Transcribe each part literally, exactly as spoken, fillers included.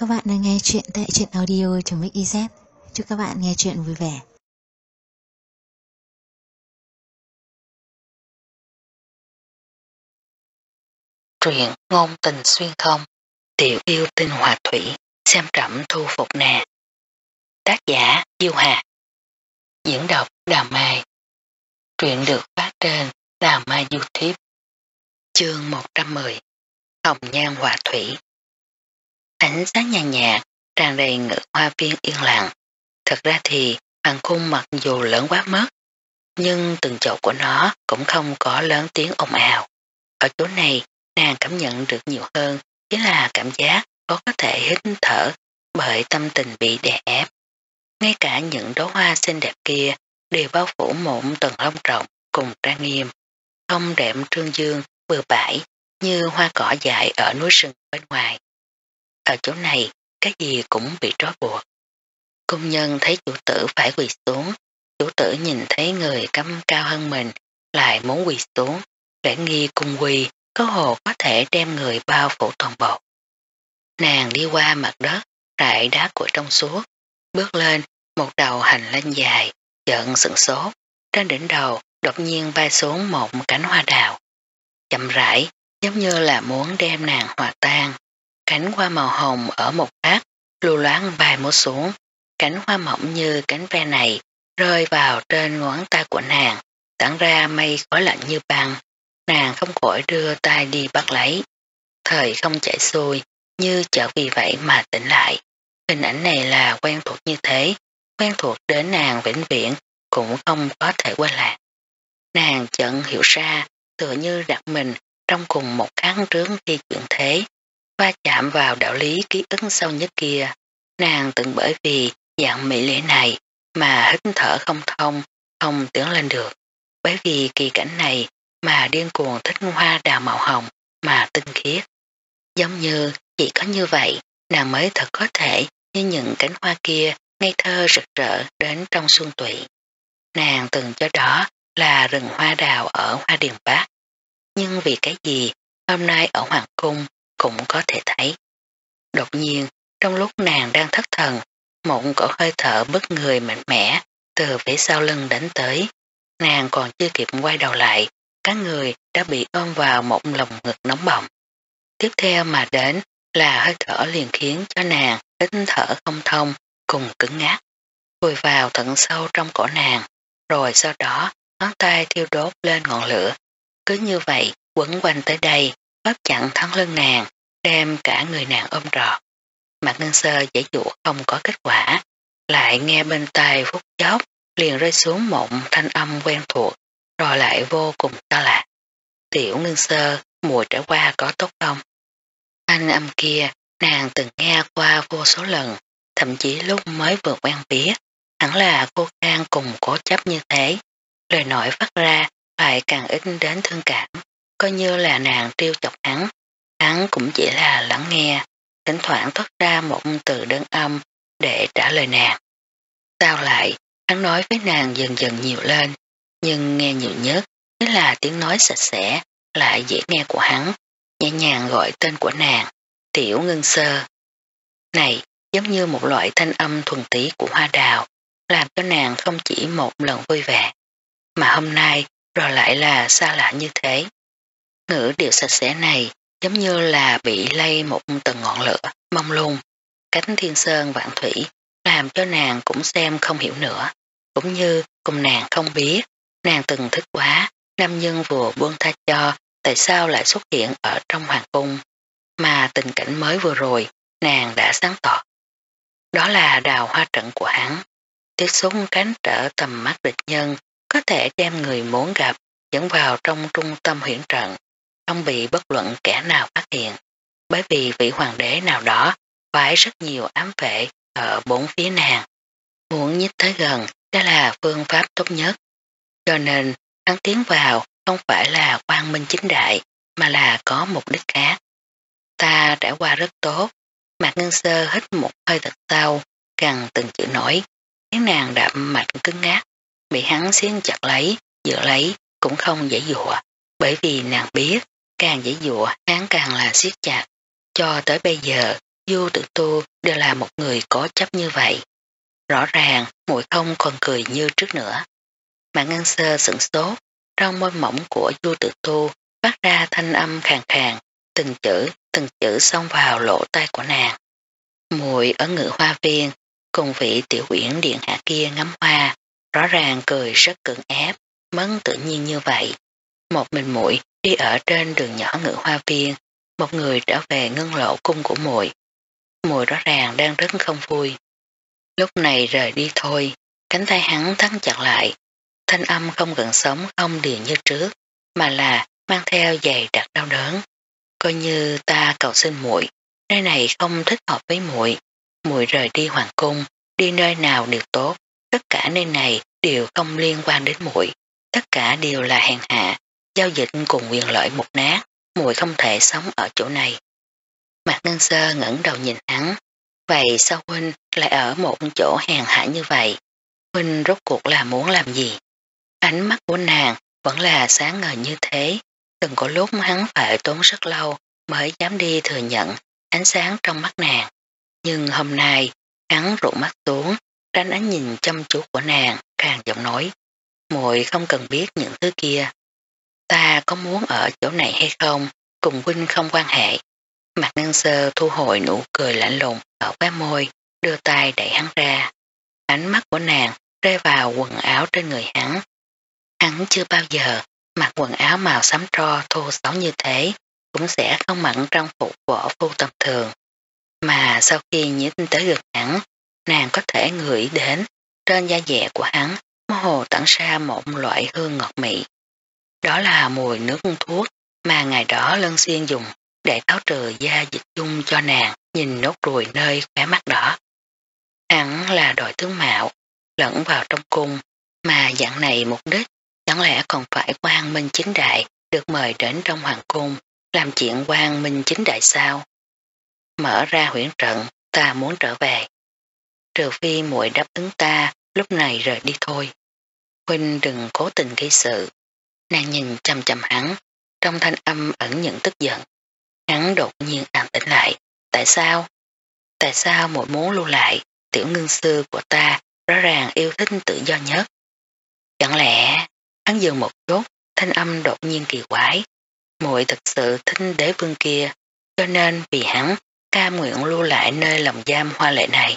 các bạn đang nghe chuyện tại truyện audio.mixyz. Chúc các bạn nghe chuyện vui vẻ. Truyện ngôn tình xuyên không, tiểu yêu tinh hòa thủy, xem trẫm thu phục nàng. Tác giả Diêu Hà. Diễn đọc Đào Mai. Truyện được phát trên Đào Mai YouTube. Chương một trăm mười. Hồng nhan hòa thủy. Ánh sáng nhàn nhạt tràn đầy ngự hoa viên yên lặng. Thật ra thì hoàng cung mặc dù lớn quá mất, nhưng từng chỗ của nó cũng không có lớn tiếng ồn ào. Ở chỗ này nàng cảm nhận được nhiều hơn chính là cảm giác có có thể hít thở bởi tâm tình bị đè ép. Ngay cả những đóa hoa xinh đẹp kia đều bao phủ một tầng long trọng cùng trang nghiêm, không đệm trương dương vừa bãi như hoa cỏ dại ở núi rừng bên ngoài. Ở chỗ này cái gì cũng bị trói buộc. Công nhân thấy chủ tử phải quỳ xuống, chủ tử nhìn thấy người cắm cao hơn mình lại muốn quỳ xuống, lễ nghi cung quỳ có hồ có thể đem người bao phủ toàn bộ. Nàng đi qua mặt đất, rải đá của trong suốt, bước lên một đầu hành lang dài, chợn sửng sốt, trên đỉnh đầu đột nhiên bay xuống một cánh hoa đào. Chậm rãi, giống như là muốn đem nàng hòa tan. Cánh hoa màu hồng ở một khắc, lưu loáng bay múa xuống, cánh hoa mỏng như cánh ve này rơi vào trên ngón tay của nàng, tản ra mây khói lạnh như băng. Nàng không khỏi đưa tay đi bắt lấy. Thời không chảy xuôi, như chợt vì vậy mà tỉnh lại. Hình ảnh này là quen thuộc như thế, quen thuộc đến nàng vĩnh viễn cũng không có thể quay lại. Nàng chợt hiểu ra, tựa như đặt mình trong cùng một khắc trước khi chuyển thế, va chạm vào đạo lý ký ức sâu nhất kia. Nàng từng bởi vì dạng mỹ lệ này mà hít thở không thông, không tiến lên được. Bởi vì kỳ cảnh này mà điên cuồng thích hoa đào màu hồng mà tinh khiết. Giống như chỉ có như vậy, nàng mới thật có thể như những cánh hoa kia ngây thơ rực rỡ đến trong xuân tụy. Nàng từng cho đó là rừng hoa đào ở Hoa Điền Bắc. Nhưng vì cái gì hôm nay ở Hoàng Cung cũng có thể thấy. Đột nhiên, trong lúc nàng đang thất thần, một cổ hơi thở bất người mạnh mẽ từ phía sau lưng đánh tới. Nàng còn chưa kịp quay đầu lại, các người đã bị ôm vào một lồng ngực nóng bỏng. Tiếp theo mà đến là hơi thở liền khiến cho nàng hít thở không thông cùng cứng ngắc, vùi vào thận sâu trong cổ nàng, rồi sau đó ngón tay thiêu đốt lên ngọn lửa. Cứ như vậy quấn quanh tới đây, bóp chặn thắt lưng nàng, đem cả người nàng ôm trọn. Mạc Ngân Sơ giải dụ không có kết quả, lại nghe bên tai phút chốc liền rơi xuống một thanh âm quen thuộc, rồi lại vô cùng xa lạ. Tiểu Ngân Sơ, mùi trải qua có tốt không? Thanh âm kia nàng từng nghe qua vô số lần, thậm chí lúc mới vừa quen biết, hẳn là cô Khang cùng cố chấp như thế. Lời nói phát ra lại càng ít đến thương cảm, coi như là nàng trêu chọc hắn, hắn cũng chỉ là lắng nghe, thỉnh thoảng thoát ra một từ đơn âm để trả lời nàng. Sao lại, hắn nói với nàng dần dần nhiều lên, nhưng nghe nhiều nhất chính là tiếng nói sạch sẽ, lại dễ nghe của hắn, nhẹ nhàng gọi tên của nàng, Tiểu Ngân Sơ. Này, giống như một loại thanh âm thuần tí của hoa đào, làm cho nàng không chỉ một lần vui vẻ, mà hôm nay rồi lại là xa lạ như thế. Ngữ điệu sạch sẽ này giống như là bị lây một tầng ngọn lửa mông lung, cánh thiên sơn vạn thủy, làm cho nàng cũng xem không hiểu nữa, cũng như cùng nàng không biết, nàng từng thích quá, nam nhân vừa buông tha cho, tại sao lại xuất hiện ở trong hoàng cung, mà tình cảnh mới vừa rồi, nàng đã sáng tỏ. Đó là đào hoa trận của hắn, tiếp xúc cánh trở tầm mắt địch nhân, có thể đem người muốn gặp dẫn vào trong trung tâm huyễn trận, không bị bất luận kẻ nào phát hiện, bởi vì vị hoàng đế nào đó phải rất nhiều ám vệ ở bốn phía nàng. Muốn nhích tới gần, đó là phương pháp tốt nhất. Cho nên, hắn tiến vào không phải là quang minh chính đại, mà là có mục đích khác. Ta trải qua rất tốt, Mạc Ngân Sơ hít một hơi thật sâu, càng từng chữ nói, khiến nàng đậm mạch cứng ngắc, bị hắn xiên chặt lấy, giữ lấy, cũng không dễ dụa, bởi vì nàng biết, càng dễ dụa hắn càng là siết chặt. Cho tới bây giờ, Du Tử Tu đều là một người cố chấp như vậy. Rõ ràng muội không còn cười như trước nữa. Mạc Ngân Sơ sửng sốt, trong môi mỏng của Du Tử Tu phát ra thanh âm khàn khàn, từng chữ, từng chữ xông vào lỗ tai của nàng. Muội ở Ngự Hoa Viên cùng vị tiểu uyển điện hạ kia ngắm hoa, rõ ràng cười rất cưỡng ép, mất tự nhiên như vậy. Một mình muội đi ở trên đường nhỏ Ngự Hoa Viên, một người trở về ngân lộ cung của muội. Muội rõ ràng đang rất không vui. Lúc này rời đi thôi, cánh tay hắn thắt chặt lại, thanh âm không gần sống không điền như trước, mà là mang theo dày đặc đau đớn. Coi như ta cầu xin muội, nơi này không thích hợp với muội, muội rời đi hoàng cung, đi nơi nào đều tốt, tất cả nơi này đều không liên quan đến muội, tất cả đều là hèn hạ, giao dịch cùng quyền lợi một nát, muội không thể sống ở chỗ này. Mạc Ngân Sơ ngẩng đầu nhìn hắn, vậy sao huynh lại ở một chỗ hèn hạ như vậy? Huynh rốt cuộc là muốn làm gì? Ánh mắt của nàng vẫn là sáng ngời như thế, từng có lúc hắn phải tốn rất lâu mới dám đi thừa nhận ánh sáng trong mắt nàng. Nhưng hôm nay, hắn rụ mắt xuống, tránh ánh nhìn chăm chú của nàng, càng giọng nói, muội không cần biết những thứ kia. Ta có muốn ở chỗ này hay không, cùng huynh không quan hệ. Mạc Ngân Sơ thu hồi nụ cười lạnh lùng ở khóe môi, đưa tay đẩy hắn ra. Ánh mắt của nàng rơi vào quần áo trên người hắn. Hắn chưa bao giờ mặc quần áo màu xám tro thô xấu như thế, cũng sẽ không mặn trang phục võ phu tầm thường. Mà sau khi nhích tới gần hắn, nàng có thể ngửi đến trên da dẻ của hắn mơ hồ tản ra một loại hương ngọt mị. Đó là mùi nước thuốc mà ngày đó Lân Xuyên dùng để tháo trừ da dịch dung cho nàng nhìn nốt ruồi nơi khóe mắt đỏ. Hắn là đội tướng mạo, lẫn vào trong cung, mà dạng này mục đích chẳng lẽ còn phải quang minh chính đại được mời đến trong hoàng cung làm chuyện quang minh chính đại sao? Mở ra huyễn trận, ta muốn trở về. Trừ phi muội đáp ứng ta, lúc này rời đi thôi. Huynh đừng cố tình gây sự. Nàng nhìn chăm chăm hắn, trong thanh âm ẩn những tức giận. Hắn đột nhiên an tĩnh lại. Tại sao? Tại sao muội muốn lưu lại? Tiểu ngưng sư của ta rõ ràng yêu thích tự do nhất. Chẳng lẽ hắn dừng một chút, thanh âm đột nhiên kỳ quái. Muội thực sự thích đế vương kia, cho nên vì hắn cam nguyện lưu lại nơi lòng giam hoa lệ này.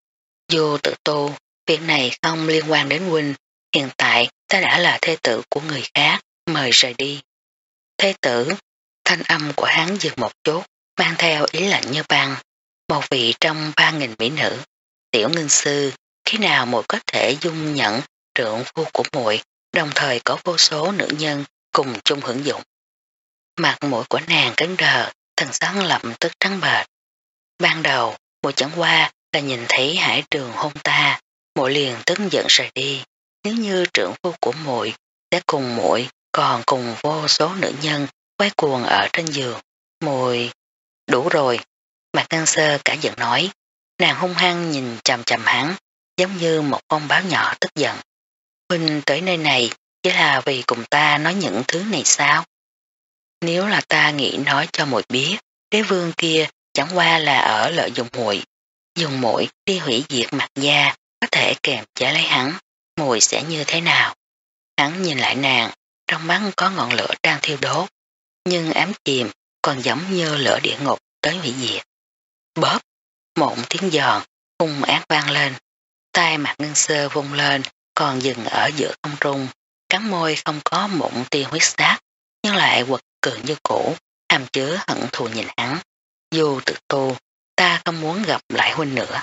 Dù tự tu, việc này không liên quan đến huynh, hiện tại ta đã là thê tử của người khác, mời rời đi. Thê tử, thanh âm của hắn dừng một chút, mang theo ý lạnh như băng, một vị trong ba nghìn mỹ nữ. Tiểu ngưng sư, khi nào muội có thể dung nhận trượng phu của muội, đồng thời có vô số nữ nhân cùng chung hưởng dụng. Mặt mũi của nàng cứng đờ, thần sắc lập tức trắng bệch. Ban đầu, muội chẳng qua là nhìn thấy Hải Trường hôn ta, muội liền tức giận rời đi. Nếu như trượng phu của muội sẽ cùng muội còn cùng vô số nữ nhân quay cuồng ở trên giường, muội đủ rồi. Mạc Ngân Sơ cả giận nói, nàng hung hăng nhìn chằm chằm hắn, giống như một con báo nhỏ tức giận. Huynh tới nơi này chỉ là vì cùng ta nói những thứ này sao? Nếu là ta nghĩ nói cho muội biết, đế vương kia chẳng qua là ở lợi dụng muội, dùng muội đi hủy diệt Mạc gia, có thể kèm chế lấy hắn, muội sẽ như thế nào? Hắn nhìn lại nàng, trong mắt có ngọn lửa đang thiêu đốt, nhưng ám chìm còn giống như lửa địa ngục tới hủy diệt. Bóp, một tiếng giòn, hung ác vang lên, tay Mạc Ngân Sơ vung lên, còn dừng ở giữa không trung, cắn môi không có một tia huyết sắc, nhưng lại quật cường như cũ, hàm chứa hận thù nhìn hắn. Dù tự tu, ta không muốn gặp lại huynh nữa.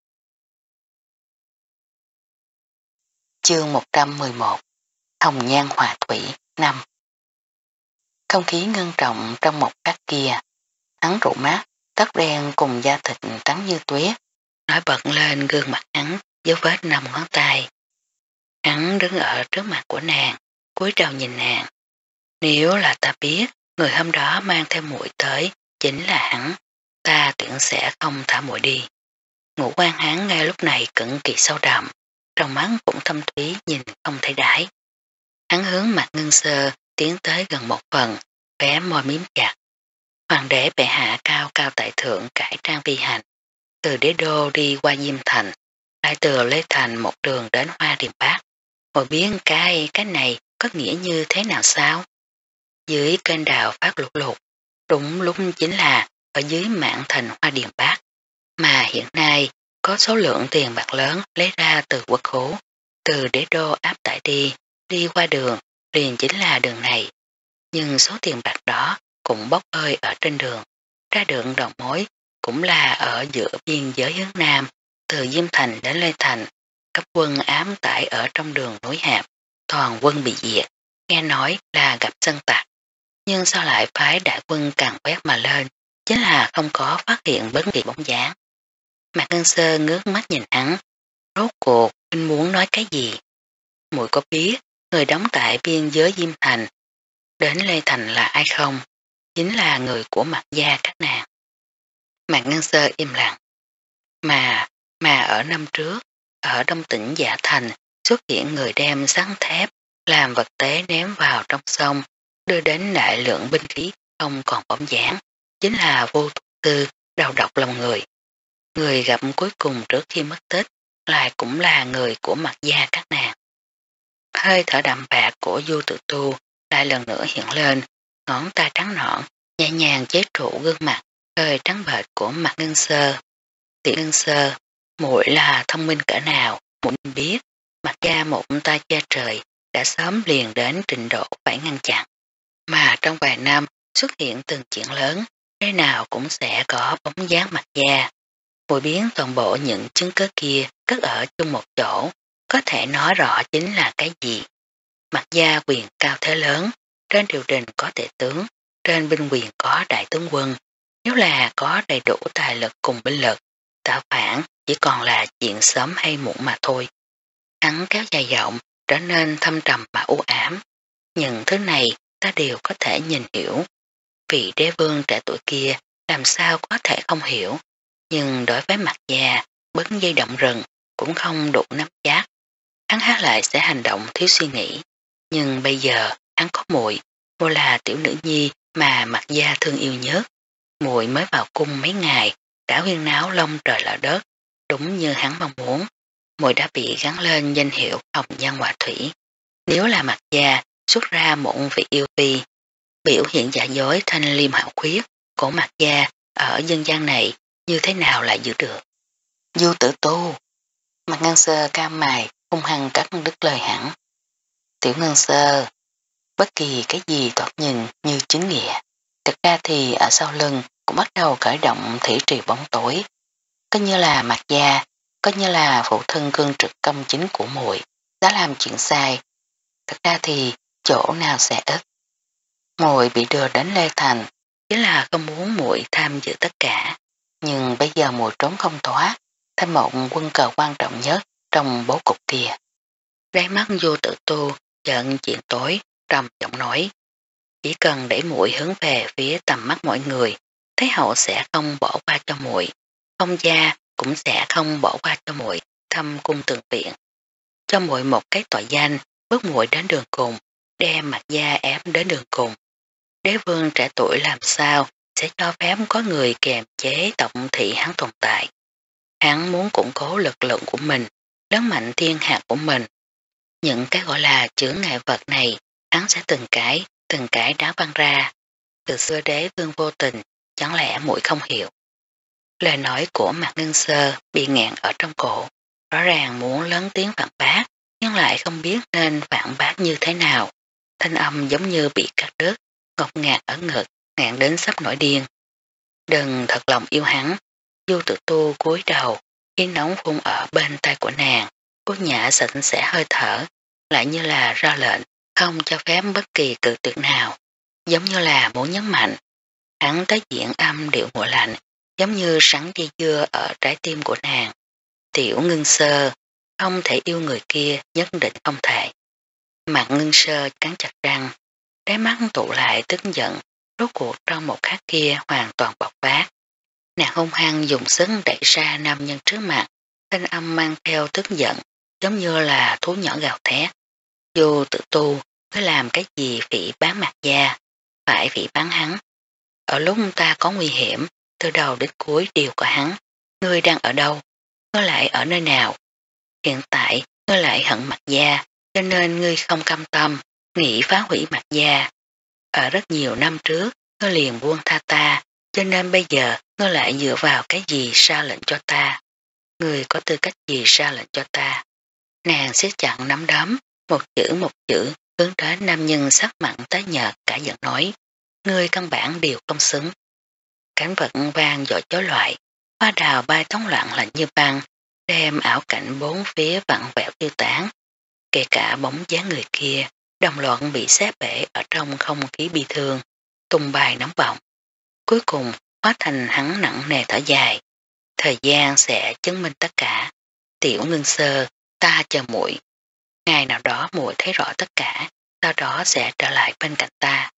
Chương một trăm mười một Hồng Nhan Hòa Thủy năm. Không khí ngưng trọng trong một khắc kia, hắn rụ mắt, tóc đen cùng da thịt trắng như tuyết, nổi bật lên gương mặt hắn, dấu vết năm ngón tay. Hắn đứng ở trước mặt của nàng, cúi đầu nhìn nàng. Nếu là ta biết, người hôm đó mang theo muội tới, chính là hắn, ta tuyển sẽ không thả muội đi. Ngũ quan hắn ngay lúc này cực kỳ sâu đậm, trong mắt cũng thâm thúy nhìn không thấy đáy. Hắn hướng Mạc Ngân Sơ tiến tới gần một phần, khóe môi miếm chặt. Hoàng đế bệ hạ cao cao tại thượng cải trang vi hành, từ đế đô đi qua Diêm Thành, lại từ Lê Thành một đường đến Hoa Điền Bắc. Ngồi biến cái cái này có nghĩa như thế nào sao? Dưới kênh đào phát lục lục, đúng lúc chính là ở dưới mạn thành Hoa Điền Bắc, mà hiện nay có số lượng tiền bạc lớn lấy ra từ quốc khố, từ đế đô áp tải đi, đi qua đường, liền chính là đường này. Nhưng số tiền bạc đó cũng bốc hơi ở trên đường, ra đường đầu mối cũng là ở giữa biên giới hướng Nam, từ Diêm Thành đến Lê Thành, cấp quân ám tải ở trong đường núi Hạp, toàn quân bị diệt, nghe nói là gặp dân tặc. Nhưng sao lại phái đại quân càng quét mà lên, chính là không có phát hiện bất kỳ bóng dáng. Mạc Ngân Sơ ngước mắt nhìn hắn, rốt cuộc anh muốn nói cái gì? Muội có biết người đóng tại biên giới Diêm Thành đến Lê Thành là ai không? Chính là người của Mạc gia các nàng. Mạc Ngân Sơ im lặng. Mà, mà ở năm trước, ở Đông tỉnh Dạ Thành xuất hiện người đem sắn thép làm vật tế ném vào trong sông, đưa đến đại lượng binh khí không còn bóng dáng, chính là Vô Thục Tư, đầu độc lòng người. Người gặp cuối cùng trước khi mất tích lại cũng là người của Mạc gia các nàng. Hơi thở đậm bạc của Du Tự Tu lại lần nữa hiện lên, ngón tay trắng nõn nhẹ nhàng chế trụ gương mặt hơi trắng bệch của Mạc Ngân Sơ. Tiểu Ngân Sơ, muội là thông minh cỡ nào, muội biết, Mạc gia một tay che trời đã sớm liền đến trình độ phải ngăn chặn. Mà trong vài năm xuất hiện từng chuyện lớn, thế nào cũng sẽ có bóng dáng Mạc gia. Muội biến toàn bộ những chứng cứ kia cất ở chung một chỗ, có thể nói rõ chính là cái gì. Mạc gia quyền cao thế lớn, trên triều đình có tể tướng, trên binh quyền có đại tướng quân, nếu là có đầy đủ tài lực cùng binh lực, tạo phản chỉ còn là chuyện sớm hay muộn mà thôi. Hắn kéo dài giọng, trở nên thâm trầm mà u ám. Những thứ này ta đều có thể nhìn hiểu. Vị đế vương trẻ tuổi kia làm sao có thể không hiểu. Nhưng đối với Mạc gia, bấn dây động rừng cũng không đủ nắm chắc. Hắn há lại sẽ hành động thiếu suy nghĩ. Nhưng bây giờ hắn có muội, muội là tiểu nữ nhi mà Mạc gia thương yêu nhất. Muội mới vào cung mấy ngày đã huyên náo lông trời lở đất, đúng như hắn mong muốn. Muội đã bị gắn lên danh hiệu hồng nhan họa thủy. Nếu là Mạc gia xuất ra một vị yêu phi, biểu hiện giả dối thanh liêm hảo khuyết của Mạc gia ở dân gian này như thế nào lại giữ được? Du Tử Tu, Mạc Ngân Sơ cam mày hung hăng cắt đứt lời hẳn. Tiểu Ngân Sơ, bất kỳ cái gì thoạt nhìn như chính nghĩa, thực ra thì ở sau lưng cũng bắt đầu khởi động thủy trì bóng tối. Có như là Mạc gia, có như là phụ thân cương trực công chính của muội đã làm chuyện sai. Thực ra thì chỗ nào sẽ ít. Muội bị đưa đến Lê Thành chính là không muốn muội tham dự tất cả. Nhưng bây giờ muội trốn không thoát, thành một quân cờ quan trọng nhất trong bố cục kia. Đáy mắt Vô Tự Tu giận chuyện tối, trầm giọng nói. Chỉ cần đẩy muội hướng về phía tầm mắt mọi người, Thái hậu sẽ không bỏ qua cho muội, Phong gia cũng sẽ không bỏ qua cho muội thăm cung tường viện. Cho muội một cái tội danh, bước muội đến đường cùng, đem Mạc gia ép đến đường cùng. Đế vương trẻ tuổi làm sao sẽ cho phép có người kèm chế tổng thị hắn tồn tại. Hắn muốn củng cố lực lượng của mình, lớn mạnh thiên hạ của mình. Những cái gọi là chướng ngại vật này, hắn sẽ từng cái, từng cái đá văng ra. Từ xưa đế vương vô tình, chẳng lẽ muội không hiểu. Lời nói của Mạc Ngân Sơ bị ngẹn ở trong cổ, rõ ràng muốn lớn tiếng phản bác, nhưng lại không biết nên phản bác như thế nào. Thanh âm giống như bị cắt đứt, ngột ngạt ở ngực, ngạn đến sắp nổi điên. Đừng thật lòng yêu hắn. Du Tự Tu cúi đầu, khí nóng phun ở bên tay của nàng, cô nhã sạch sẽ hơi thở, lại như là ra lệnh, không cho phép bất kỳ cự tuyệt nào, giống như là muốn nhấn mạnh. Hắn tới diện âm điệu nguội lạnh, giống như sắn dây dưa ở trái tim của nàng. Tiểu Ngân Sơ, không thể yêu người kia, nhất định không thể. Mạc Ngân Sơ cắn chặt răng, đáy mắt tụ lại tức giận, rốt cuộc trong một khắc kia hoàn toàn bộc phát. Nàng hung hăng dùng sức đẩy ra nam nhân trước mặt, thanh âm mang theo tức giận, giống như là thú nhỏ gào thét. Dù Tự Tu, phải làm cái gì phỉ bán Mạc gia, phải phỉ bán hắn. Ở lúc ta có nguy hiểm, từ đầu đến cuối đều có hắn. Ngươi đang ở đâu? Ngươi lại ở nơi nào? Hiện tại, ngươi lại hận Mạc Gia, cho nên ngươi không cam tâm, nghĩ phá hủy Mạc Gia. Ở rất nhiều năm trước, ngươi liền buông tha ta, cho nên bây giờ ngươi lại dựa vào cái gì ra lệnh cho ta? Ngươi có tư cách gì ra lệnh cho ta? Nàng siết chặt nắm đấm, một chữ một chữ, hướng đến nam nhân sắc mặn tái nhợt cả giận nói. Ngươi căn bản đều không xứng. Cảnh vật vang dội chói loại, hoa đào bay tống loạn lạnh như băng, đem ảo cảnh bốn phía vặn vẹo tiêu tán. Kể cả bóng dáng người kia, đồng loạt bị xé bể ở trong không khí bi thương, tung bài nóng bỏng. Cuối cùng hóa thành hắn nặng nề thở dài. Thời gian sẽ chứng minh tất cả. Tiểu Ngân Sơ, ta chờ muội. Ngày nào đó muội thấy rõ tất cả, sau đó sẽ trở lại bên cạnh ta.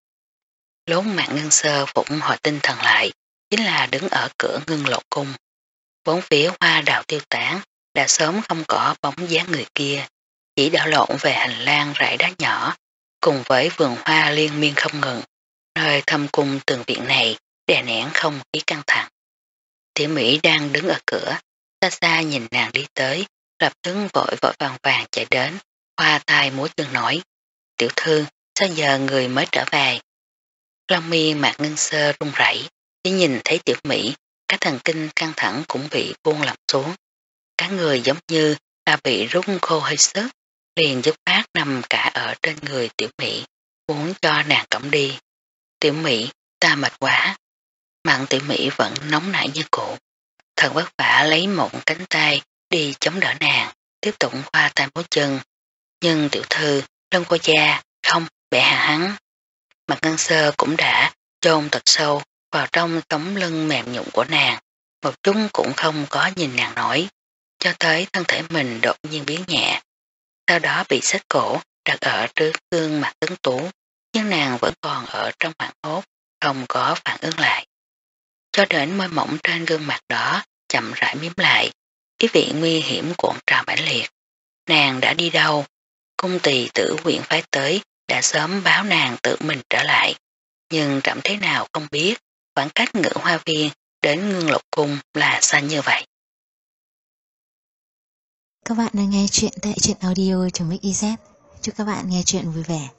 Lúc Mạc Ngân Sơ phục hồi tinh thần lại, chính là đứng ở cửa Ngân Lộ Cung. Bốn phía hoa đào tiêu tán, đã sớm không có bóng dáng người kia, chỉ đảo lộn về hành lang rải đá nhỏ, cùng với vườn hoa liên miên không ngừng, nơi thâm cung tường viện này đè nén không khí căng thẳng. Tiểu Mỹ đang đứng ở cửa, xa xa nhìn nàng đi tới, lập tức vội vội vàng vàng chạy đến, hoa tai múa chân nói, tiểu thư, sao giờ người mới trở về? Long mi Mạc Ngân Sơ run rẩy, chỉ nhìn thấy Tiểu Mỹ, các thần kinh căng thẳng cũng bị buông lỏng xuống. Cả người giống như là bị rút khô hơi sức, liền dứt khoát nằm cả ở trên người Tiểu Mỹ, muốn cho nàng cõng đi. Tiểu Mỹ, ta mệt quá. Mặn Tiểu Mỹ vẫn nóng nảy như cũ. Thần vất vả lấy một cánh tay đi chống đỡ nàng, tiếp tục khoa tay múa chân. Nhưng tiểu thư, lông cô gia, không, bẻ hạ hắn. Mạc Ngân Sơ cũng đã chôn thật sâu vào trong tấm lưng mềm nhũn của nàng, một chút cũng không có nhìn nàng nổi, cho tới thân thể mình đột nhiên biến nhẹ. Sau đó bị xách cổ đặt ở trước gương mặt tuấn tú, nhưng nàng vẫn còn ở trong hoảng hốt, không có phản ứng lại. Cho đến môi mỏng trên gương mặt đó chậm rãi miếm lại, ý vị nguy hiểm cuộn trào mãnh liệt. Nàng đã đi đâu? Cung tỳ tử huyện phái tới đã sớm báo nàng tự mình trở lại, nhưng trẫm thế nào không biết khoảng cách Ngự Hoa Viên đến Ngưng Lộc Cung là xa như vậy. Các bạn đang nghe chuyện tại truyện audio.mixyz. Chúc các bạn nghe chuyện vui vẻ.